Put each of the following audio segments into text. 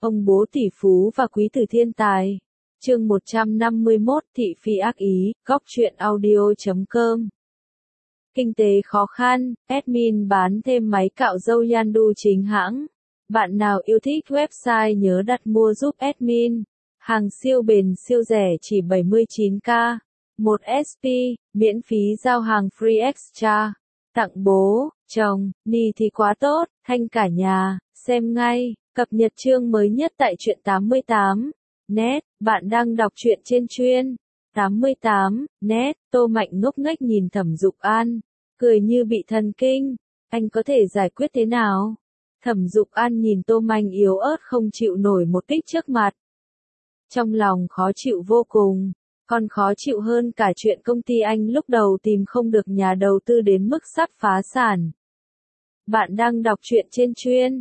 Ông bố tỷ phú và quý tử thiên tài. Chương 151 Thị phi ác ý, góc truyện audio.com. Kinh tế khó khăn, admin bán thêm máy cạo râu Yandu chính hãng. Bạn nào yêu thích website nhớ đặt mua giúp admin. Hàng siêu bền siêu rẻ chỉ 79k. 1 SP, miễn phí giao hàng free extra. Tặng bố, chồng, ni thì quá tốt, thanh cả nhà, xem ngay. Cập nhật chương mới nhất tại truyện 88. Net, bạn đang đọc truyện trên chuyên 88. Net, Tô Mạnh ngốc nghếch nhìn Thẩm Dục An, cười như bị thần kinh. Anh có thể giải quyết thế nào? Thẩm Dục An nhìn Tô Mạnh yếu ớt không chịu nổi một kích trước mặt. Trong lòng khó chịu vô cùng, còn khó chịu hơn cả chuyện công ty anh lúc đầu tìm không được nhà đầu tư đến mức sắp phá sản. Bạn đang đọc truyện trên chuyên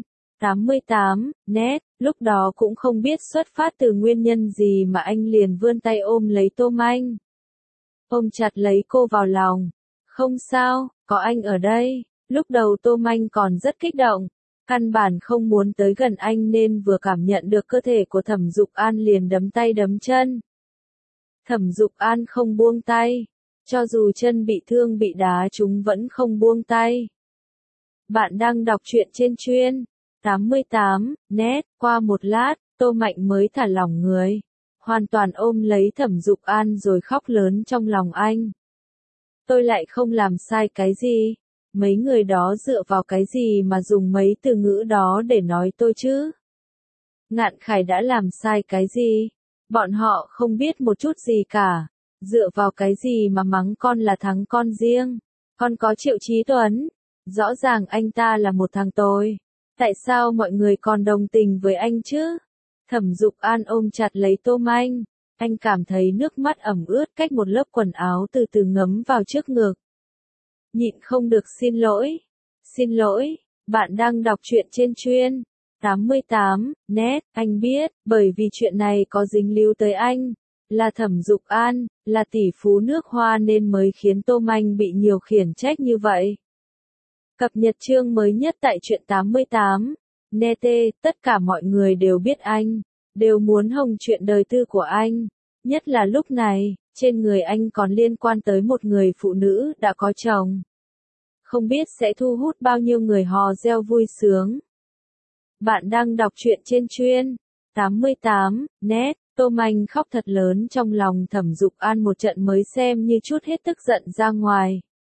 88. Net, lúc đó cũng không biết xuất phát từ nguyên nhân gì mà anh liền vươn tay ôm lấy Tô Mạnh. Ôm chặt lấy cô vào lòng. Không sao, có anh ở đây. Lúc đầu Tô Mạnh còn rất kích động, căn bản không muốn tới gần anh nên vừa cảm nhận được cơ thể của Thẩm Dục An liền đấm tay đấm chân. Thẩm Dục An không buông tay, cho dù chân bị thương bị đá trúng vẫn không buông tay. Bạn đang đọc truyện trên chuyên 88. Net, qua một lát, Tô Mạnh mới thả lỏng người, hoàn toàn ôm lấy Thẩm Dục An rồi khóc lớn trong lòng anh. Tôi lại không làm sai cái gì, mấy người đó dựa vào cái gì mà dùng mấy từ ngữ đó để nói tôi chứ? Ngạn Khải đã làm sai cái gì? Bọn họ không biết một chút gì cả, dựa vào cái gì mà mắng con là thằng con riêng? Con có Triệu Chí Tuấn, rõ ràng anh ta là một thằng tồi. Tại sao mọi người còn đồng tình với anh chứ? Thẩm Dục An ôm chặt lấy Tô Mạnh, anh cảm thấy nước mắt ẩm ướt cách một lớp quần áo từ từ ngấm vào trước ngực. Nhịn không được xin lỗi. Xin lỗi, bạn đang đọc truyện trên chuyên 88. Net, anh biết, bởi vì chuyện này có dính líu tới anh, là Thẩm Dục An, là tỷ phú nước Hoa nên mới khiến Tô Mạnh bị nhiều khiển trách như vậy. Cập nhật chương mới nhất tại truyện 88. Nete, tất cả mọi người đều biết anh, đều muốn hồng chuyện đời tư của anh. Nhất là lúc này, trên người anh còn liên quan tới một người phụ nữ đã có chồng. Không biết sẽ thu hút bao nhiêu người hò reo vui sướng. Bạn đang đọc truyện trên chuyên 88. Net, Tô Mạnh khóc thật lớn trong lòng Thẩm Dục An một trận mới xem như chút hết tức giận ra ngoài.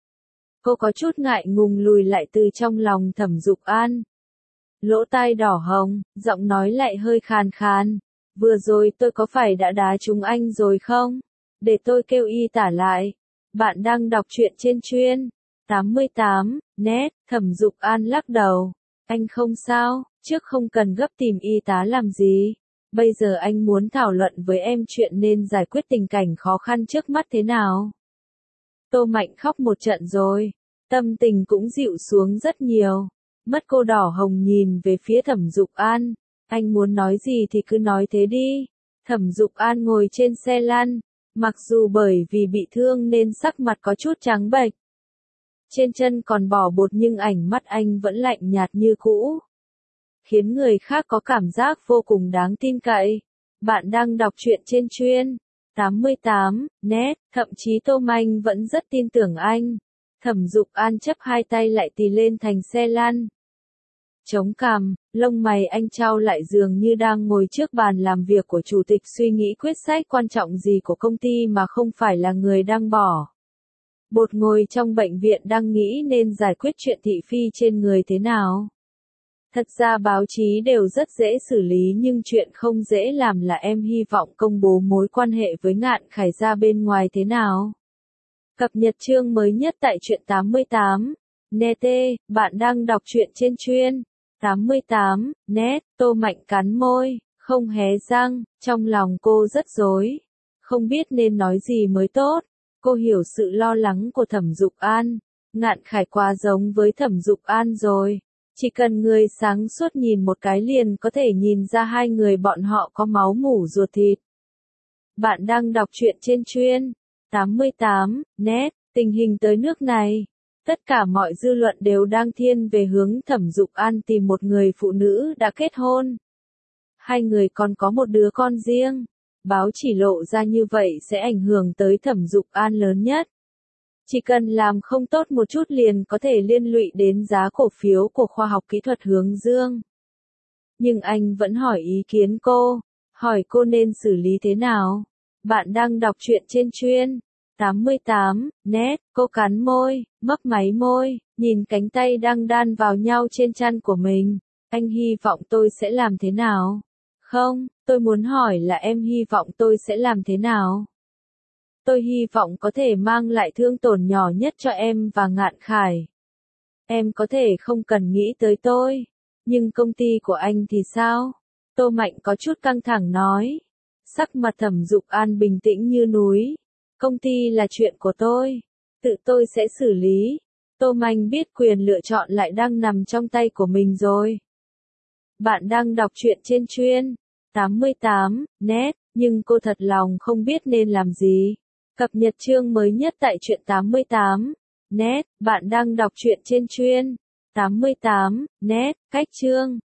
Cô có chút ngại ngùng lùi lại từ trong lòng Thẩm Dục An. Lỗ tai đỏ hồng, giọng nói lại hơi khàn khàn. Vừa rồi tôi có phải đã đá trúng anh rồi không? Để tôi kêu y tá lại. Bạn đang đọc truyện trên chuyên 88. Net, Thẩm Dục An lắc đầu. Anh không sao, trước không cần gấp tìm y tá làm gì. Bây giờ anh muốn thảo luận với em chuyện nên giải quyết tình cảnh khó khăn trước mắt thế nào. Tô Mạnh khóc một trận rồi, tâm tình cũng dịu xuống rất nhiều. Mắt cô đỏ hồng nhìn về phía Thẩm Dục An. Anh muốn nói gì thì cứ nói thế đi. Thẩm Dục An ngồi trên xe lăn, mặc dù bởi vì bị thương nên sắc mặt có chút trắng bệch. Trên chân còn bỏ bột nhưng ánh mắt anh vẫn lạnh nhạt như cũ, khiến người khác có cảm giác vô cùng đáng tin cậy. Bạn đang đọc truyện trên chuyên 88. Net, thậm chí Tô Mạnh vẫn rất tin tưởng anh. Thẩm Dục An chấp hai tay lại tì lên thành xe lăn. Chống cằm, lông mày anh chau lại dường như đang ngồi trước bàn làm việc của chủ tịch suy nghĩ quyết sách quan trọng gì của công ty mà không phải là người đang bỏ bột ngồi trong bệnh viện đang nghĩ nên giải quyết chuyện thị phi trên người thế nào. Thật ra báo chí đều rất dễ xử lý nhưng chuyện không dễ làm là em hy vọng công bố mối quan hệ với Ngạn Khải ra bên ngoài thế nào. Cập nhật chương mới nhất tại truyện 88. Nete, bạn đang đọc truyện trên chuyên 88. Net, Tô Mạnh cắn môi, không hé răng, trong lòng cô rất rối, không biết nên nói gì mới tốt. Cô hiểu sự lo lắng của Thẩm Dục An. Ngạn Khải quá giống với Thẩm Dục An rồi. Chỉ cần người sáng suốt nhìn một cái liền có thể nhìn ra hai người bọn họ có máu mủ ruột thịt. Bạn đang đọc truyện trên chuyên 88. Net, tình hình tới nước này, tất cả mọi dư luận đều đang thiên về hướng Thẩm Dục An tìm một người phụ nữ đã kết hôn. Hai người còn có một đứa con riêng. Báo chỉ lộ ra như vậy sẽ ảnh hưởng tới Thẩm Dục An lớn nhất. Chỉ cần làm không tốt một chút liền có thể liên lụy đến giá cổ phiếu của khoa học kỹ thuật hướng dương. Nhưng anh vẫn hỏi ý kiến cô, hỏi cô nên xử lý thế nào. Bạn đang đọc truyện trên chuyên 88 net, cô cắn môi, mấp máy môi, nhìn cánh tay đang đan vào nhau trên chăn của mình. Anh hy vọng tôi sẽ làm thế nào? Không, tôi muốn hỏi là em hy vọng tôi sẽ làm thế nào? Tôi hy vọng có thể mang lại thương tổn nhỏ nhất cho em và Ngạn Khải. Em có thể không cần nghĩ tới tôi. Nhưng công ty của anh thì sao? Tô Mạnh có chút căng thẳng nói. Sắc mặt Thẩm Dục An bình tĩnh như núi. Công ty là chuyện của tôi. Tự tôi sẽ xử lý. Tô Mạnh biết quyền lựa chọn lại đang nằm trong tay của mình rồi. Bạn đang đọc truyện trên chuyên 88 net, nhưng cô thật lòng không biết nên làm gì. Cập nhật chương mới nhất tại truyện 88 net, bạn đang đọc truyện trên chuyên 88 net, cách chương